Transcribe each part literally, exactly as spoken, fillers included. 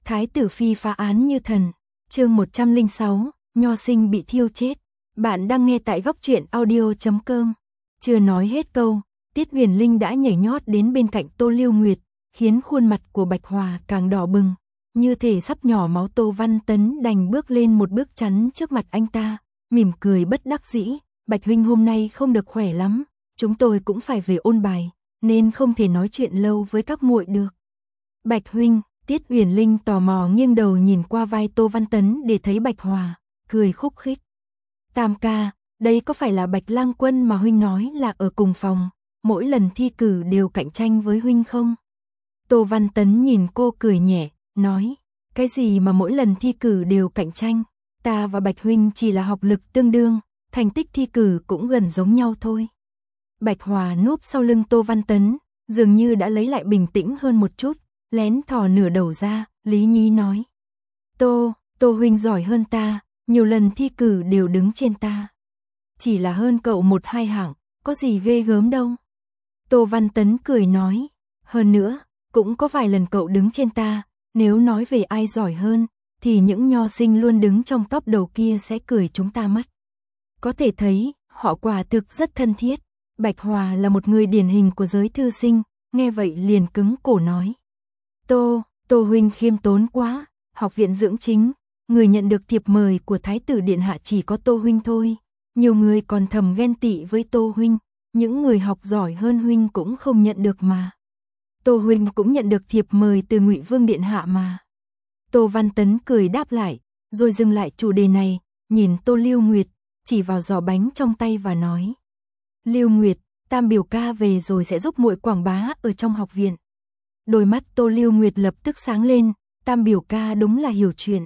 Thái tử phi phá án như thần. Chương một trăm lẻ sáu, nho sinh bị thiêu chết. Bạn đang nghe tại góc truyện audio chấm com. Chưa nói hết câu, Tiết Huyền Linh đã nhảy nhót đến bên cạnh Tô Lưu Nguyệt, khiến khuôn mặt của Bạch Hòa càng đỏ bừng, như thể sắp nhỏ máu. Tô Văn Tấn đành bước lên một bước chắn trước mặt anh ta, mỉm cười bất đắc dĩ, Bạch huynh hôm nay không được khỏe lắm, chúng tôi cũng phải về ôn bài, nên không thể nói chuyện lâu với các muội được. Bạch huynh, Tiết Huyền Linh tò mò nghiêng đầu nhìn qua vai Tô Văn Tấn để thấy Bạch Hòa, cười khúc khích. Tam ca, đây có phải là Bạch Lang Quân mà huynh nói là ở cùng phòng, mỗi lần thi cử đều cạnh tranh với huynh không? Tô Văn Tấn nhìn cô cười nhẹ, nói, cái gì mà mỗi lần thi cử đều cạnh tranh, ta và Bạch huynh chỉ là học lực tương đương, thành tích thi cử cũng gần giống nhau thôi. Bạch Hòa núp sau lưng Tô Văn Tấn, dường như đã lấy lại bình tĩnh hơn một chút, lén thò nửa đầu ra, lý nhí nói. Tô, Tô huynh giỏi hơn ta, nhiều lần thi cử đều đứng trên ta. Chỉ là hơn cậu một hai hạng, có gì ghê gớm đâu. Tô Văn Tấn cười nói, hơn nữa, cũng có vài lần cậu đứng trên ta, nếu nói về ai giỏi hơn, thì những nho sinh luôn đứng trong top đầu kia sẽ cười chúng ta mất. Có thể thấy, họ quả thực rất thân thiết. Bạch Hòa là một người điển hình của giới thư sinh, nghe vậy liền cứng cổ nói. Tô, Tô huynh khiêm tốn quá, học viện dưỡng chính, người nhận được thiệp mời của Thái tử Điện Hạ chỉ có Tô huynh thôi. Nhiều người còn thầm ghen tị với Tô huynh, những người học giỏi hơn huynh cũng không nhận được mà. Tô huynh cũng nhận được thiệp mời từ Ngụy Vương Điện Hạ mà. Tô Văn Tấn cười đáp lại, rồi dừng lại chủ đề này, nhìn Tô Lưu Nguyệt, chỉ vào giò bánh trong tay và nói. Lưu Nguyệt, Tam biểu ca về rồi sẽ giúp muội quảng bá ở trong học viện. Đôi mắt Tô Lưu Nguyệt lập tức sáng lên, Tam biểu ca đúng là hiểu chuyện.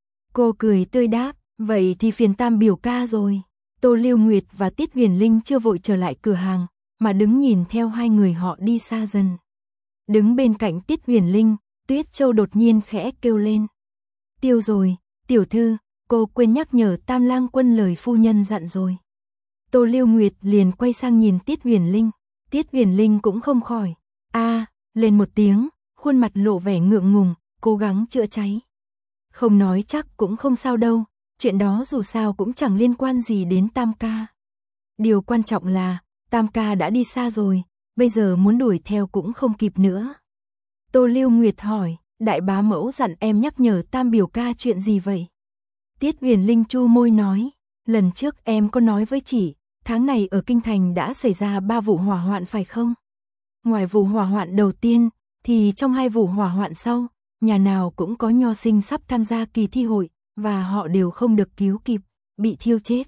Cô cười tươi đáp, vậy thì phiền Tam biểu ca rồi. Tô Lưu Nguyệt và Tiết Huyền Linh chưa vội trở lại cửa hàng, mà đứng nhìn theo hai người họ đi xa dần. Đứng bên cạnh Tiết Huyền Linh, Tuyết Châu đột nhiên khẽ kêu lên. Tiêu rồi, tiểu thư, cô quên nhắc nhở Tam Lang Quân lời phu nhân dặn rồi. Tô Lưu Nguyệt liền quay sang nhìn Tiết Huyền Linh, Tiết Huyền Linh cũng không khỏi. A, à, lên một tiếng, khuôn mặt lộ vẻ ngượng ngùng, cố gắng chữa cháy. Không nói chắc cũng không sao đâu, chuyện đó dù sao cũng chẳng liên quan gì đến Tam ca. Điều quan trọng là, Tam ca đã đi xa rồi, bây giờ muốn đuổi theo cũng không kịp nữa. Tô Lưu Nguyệt hỏi, đại bá mẫu dặn em nhắc nhở Tam biểu ca chuyện gì vậy? Tiết Huyền Linh chu môi nói, lần trước em có nói với chị, tháng này ở Kinh Thành đã xảy ra ba vụ hỏa hoạn phải không? Ngoài vụ hỏa hoạn đầu tiên, thì trong hai vụ hỏa hoạn sau, nhà nào cũng có nho sinh sắp tham gia kỳ thi hội, và họ đều không được cứu kịp, bị thiêu chết.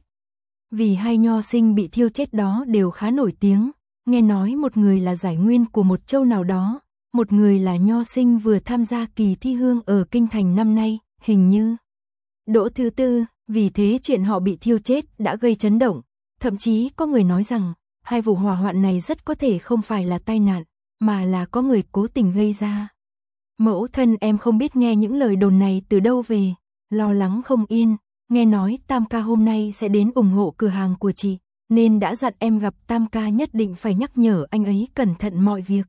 Vì hai nho sinh bị thiêu chết đó đều khá nổi tiếng, nghe nói một người là giải nguyên của một châu nào đó, một người là nho sinh vừa tham gia kỳ thi hương ở Kinh Thành năm nay, hình như đỗ thứ tư, vì thế chuyện họ bị thiêu chết đã gây chấn động, thậm chí có người nói rằng, hai vụ hỏa hoạn này rất có thể không phải là tai nạn, mà là có người cố tình gây ra. Mẫu thân em không biết nghe những lời đồn này từ đâu về, lo lắng không yên, nghe nói Tam ca hôm nay sẽ đến ủng hộ cửa hàng của chị, nên đã dặn em gặp Tam ca nhất định phải nhắc nhở anh ấy cẩn thận mọi việc.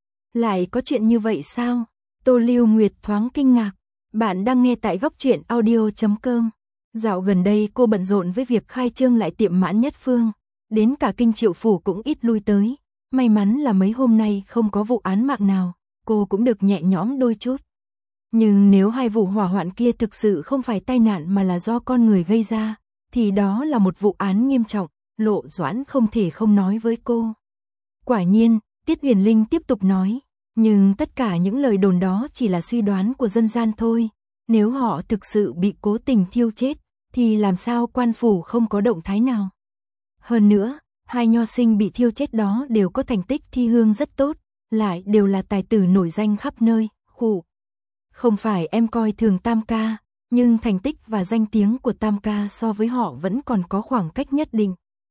Lại có chuyện như vậy sao? Tô Lưu Nguyệt thoáng kinh ngạc. Bạn đang nghe tại góc truyện audio chấm com. Dạo gần đây cô bận rộn với việc khai trương lại tiệm Mãn Nhất Phương, đến cả Kinh Triệu phủ cũng ít lui tới. May mắn là mấy hôm nay không có vụ án mạng nào, cô cũng được nhẹ nhõm đôi chút. Nhưng nếu hai vụ hỏa hoạn kia thực sự không phải tai nạn mà là do con người gây ra, thì đó là một vụ án nghiêm trọng, Lộ Doãn không thể không nói với cô. Quả nhiên, Tiết Huyền Linh tiếp tục nói, nhưng tất cả những lời đồn đó chỉ là suy đoán của dân gian thôi. Nếu họ thực sự bị cố tình thiêu chết, thì làm sao quan phủ không có động thái nào? Hơn nữa, hai nho sinh bị thiêu chết đó đều có thành tích thi hương rất tốt, lại đều là tài tử nổi danh khắp nơi, khụ. Không phải em coi thường Tam ca, nhưng thành tích và danh tiếng của Tam ca so với họ vẫn còn có khoảng cách nhất định.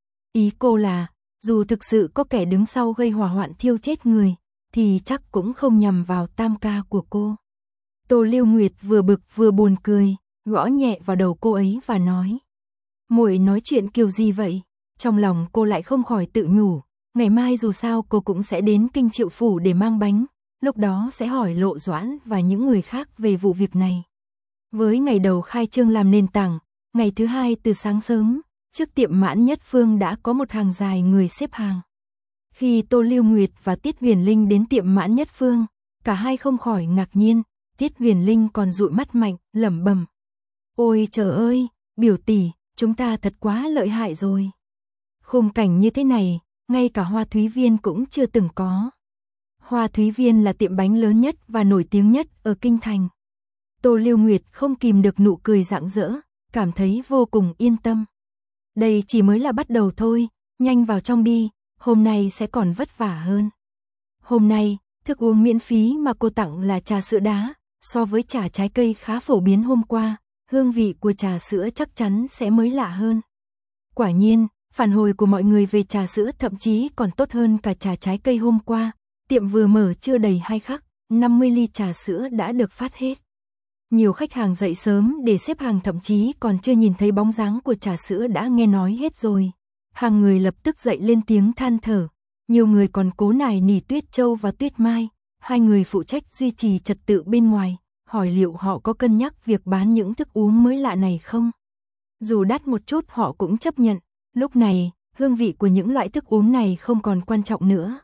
Ý cô là, dù thực sự có kẻ đứng sau gây hỏa hoạn thiêu chết người, thì chắc cũng không nhằm vào Tam ca của cô. Tô Lưu Nguyệt vừa bực vừa buồn cười, gõ nhẹ vào đầu cô ấy và nói. Muội nói chuyện kiểu gì vậy? Trong lòng cô lại không khỏi tự nhủ, ngày mai dù sao cô cũng sẽ đến Kinh Triệu phủ để mang bánh, lúc đó sẽ hỏi Lộ Doãn và những người khác về vụ việc này. Với ngày đầu khai trương làm nền tảng, ngày thứ hai từ sáng sớm, trước tiệm Mãn Nhất Phương đã có một hàng dài người xếp hàng. Khi Tô Lưu Nguyệt và Tiết Huyền Linh đến tiệm Mãn Nhất Phương, cả hai không khỏi ngạc nhiên, Tiết Huyền Linh còn dụi mắt mạnh, lẩm bẩm: "Ôi trời ơi, biểu tỷ, chúng ta thật quá lợi hại rồi. Khung cảnh như thế này, ngay cả Hoa Thúy Viên cũng chưa từng có." Hoa Thúy Viên là tiệm bánh lớn nhất và nổi tiếng nhất ở Kinh Thành. Tô Lưu Nguyệt không kìm được nụ cười rạng rỡ, cảm thấy vô cùng yên tâm. Đây chỉ mới là bắt đầu thôi, nhanh vào trong đi, hôm nay sẽ còn vất vả hơn. Hôm nay, thức uống miễn phí mà cô tặng là trà sữa đá, so với trà trái cây khá phổ biến hôm qua, hương vị của trà sữa chắc chắn sẽ mới lạ hơn. Quả nhiên, phản hồi của mọi người về trà sữa thậm chí còn tốt hơn cả trà trái cây hôm qua. Tiệm vừa mở chưa đầy hai khắc, năm mươi ly trà sữa đã được phát hết. Nhiều khách hàng dậy sớm để xếp hàng thậm chí còn chưa nhìn thấy bóng dáng của trà sữa đã nghe nói hết rồi. Hàng người lập tức dậy lên tiếng than thở. Nhiều người còn cố nài nỉ Tuyết Châu và Tuyết Mai, hai người phụ trách duy trì trật tự bên ngoài, hỏi liệu họ có cân nhắc việc bán những thức uống mới lạ này không. Dù đắt một chút họ cũng chấp nhận, lúc này, hương vị của những loại thức uống này không còn quan trọng nữa.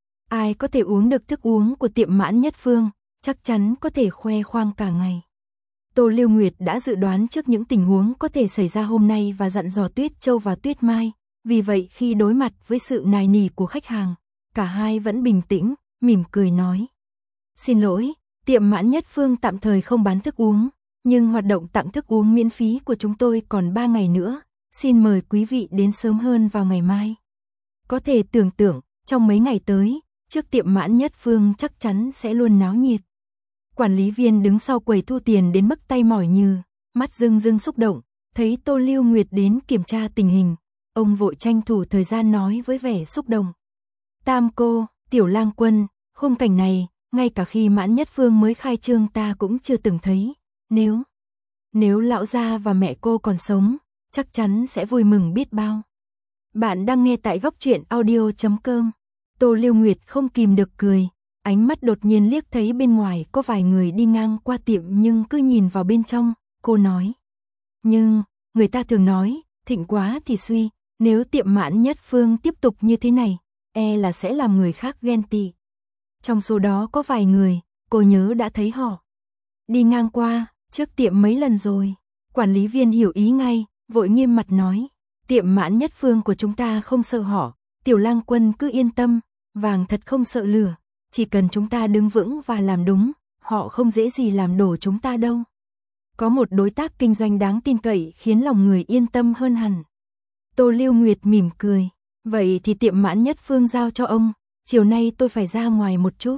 Ai có thể uống được thức uống của tiệm Mãn Nhất Phương, chắc chắn có thể khoe khoang cả ngày. Tô Lưu Nguyệt đã dự đoán trước những tình huống có thể xảy ra hôm nay và dặn dò Tuyết Châu và Tuyết Mai, vì vậy khi đối mặt với sự nài nỉ của khách hàng, cả hai vẫn bình tĩnh, mỉm cười nói: "Xin lỗi, tiệm Mãn Nhất Phương tạm thời không bán thức uống, nhưng hoạt động tặng thức uống miễn phí của chúng tôi còn ba ngày nữa, xin mời quý vị đến sớm hơn vào ngày mai." Có thể tưởng tượng, trong mấy ngày tới, trước tiệm Mãn Nhất Phương chắc chắn sẽ luôn náo nhiệt. Quản lý viên đứng sau quầy thu tiền đến mức tay mỏi nhừ, mắt rưng rưng xúc động, thấy Tô Lưu Nguyệt đến kiểm tra tình hình, ông vội tranh thủ thời gian nói với vẻ xúc động: "Tam cô, Tiểu Lang Quân, khung cảnh này, ngay cả khi Mãn Nhất Phương mới khai trương ta cũng chưa từng thấy, nếu nếu lão gia và mẹ cô còn sống, chắc chắn sẽ vui mừng biết bao." Bạn đang nghe tại góc truyện audio chấm com. Tô Lưu Nguyệt không kìm được cười, ánh mắt đột nhiên liếc thấy bên ngoài có vài người đi ngang qua tiệm nhưng cứ nhìn vào bên trong, cô nói: "Nhưng, người ta thường nói, thịnh quá thì suy, nếu tiệm Mãn Nhất Phương tiếp tục như thế này, e là sẽ làm người khác ghen tị." Trong số đó có vài người, cô nhớ đã thấy họ đi ngang qua, trước tiệm mấy lần rồi. Quản lý viên hiểu ý ngay, vội nghiêm mặt nói: "Tiệm Mãn Nhất Phương của chúng ta không sợ họ, Tiểu Lang Quân cứ yên tâm, vàng thật không sợ lửa, chỉ cần chúng ta đứng vững và làm đúng, họ không dễ gì làm đổ chúng ta đâu." Có một đối tác kinh doanh đáng tin cậy khiến lòng người yên tâm hơn hẳn. Tô Lưu Nguyệt mỉm cười: "Vậy thì tiệm Mãn Nhất Phương giao cho ông, chiều nay tôi phải ra ngoài một chút."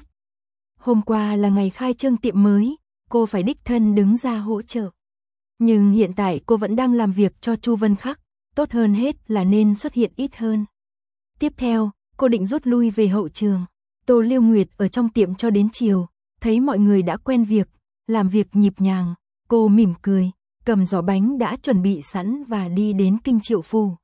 Hôm qua là ngày khai trương tiệm mới, cô phải đích thân đứng ra hỗ trợ. Nhưng hiện tại cô vẫn đang làm việc cho Chu Vân Khắc, tốt hơn hết là nên xuất hiện ít hơn. Tiếp theo, cô định rút lui về hậu trường. Tô Lưu Nguyệt ở trong tiệm cho đến chiều, thấy mọi người đã quen việc, làm việc nhịp nhàng, cô mỉm cười, cầm giỏ bánh đã chuẩn bị sẵn và đi đến Kinh Triệu Phủ.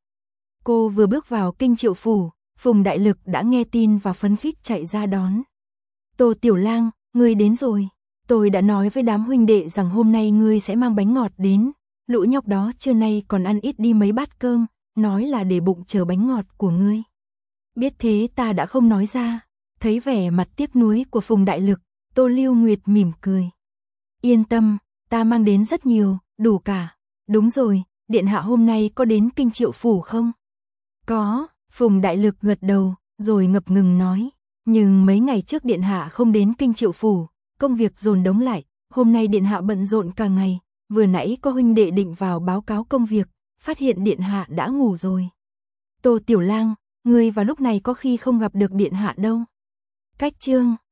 Cô vừa bước vào Kinh Triệu Phủ, Phùng Đại Lực đã nghe tin và phấn khích chạy ra đón. "Tô Tiểu Lang, ngươi đến rồi. Tôi đã nói với đám huynh đệ rằng hôm nay ngươi sẽ mang bánh ngọt đến. Lũ nhóc đó trưa nay còn ăn ít đi mấy bát cơm, nói là để bụng chờ bánh ngọt của ngươi. Biết thế ta đã không nói ra." Thấy vẻ mặt tiếc nuối của Phùng Đại Lực, Tô Lưu Nguyệt mỉm cười: "Yên tâm, ta mang đến rất nhiều, đủ cả. Đúng rồi, điện hạ hôm nay có đến Kinh Triệu Phủ không?" "Có." Phùng Đại Lực gật đầu, rồi ngập ngừng nói: "Nhưng mấy ngày trước điện hạ không đến Kinh Triệu Phủ, công việc dồn đống lại, hôm nay điện hạ bận rộn cả ngày, vừa nãy có huynh đệ định vào báo cáo công việc, phát hiện điện hạ đã ngủ rồi. Tô Tiểu Lang, ngươi vào lúc này có khi không gặp được điện hạ đâu." Cách chương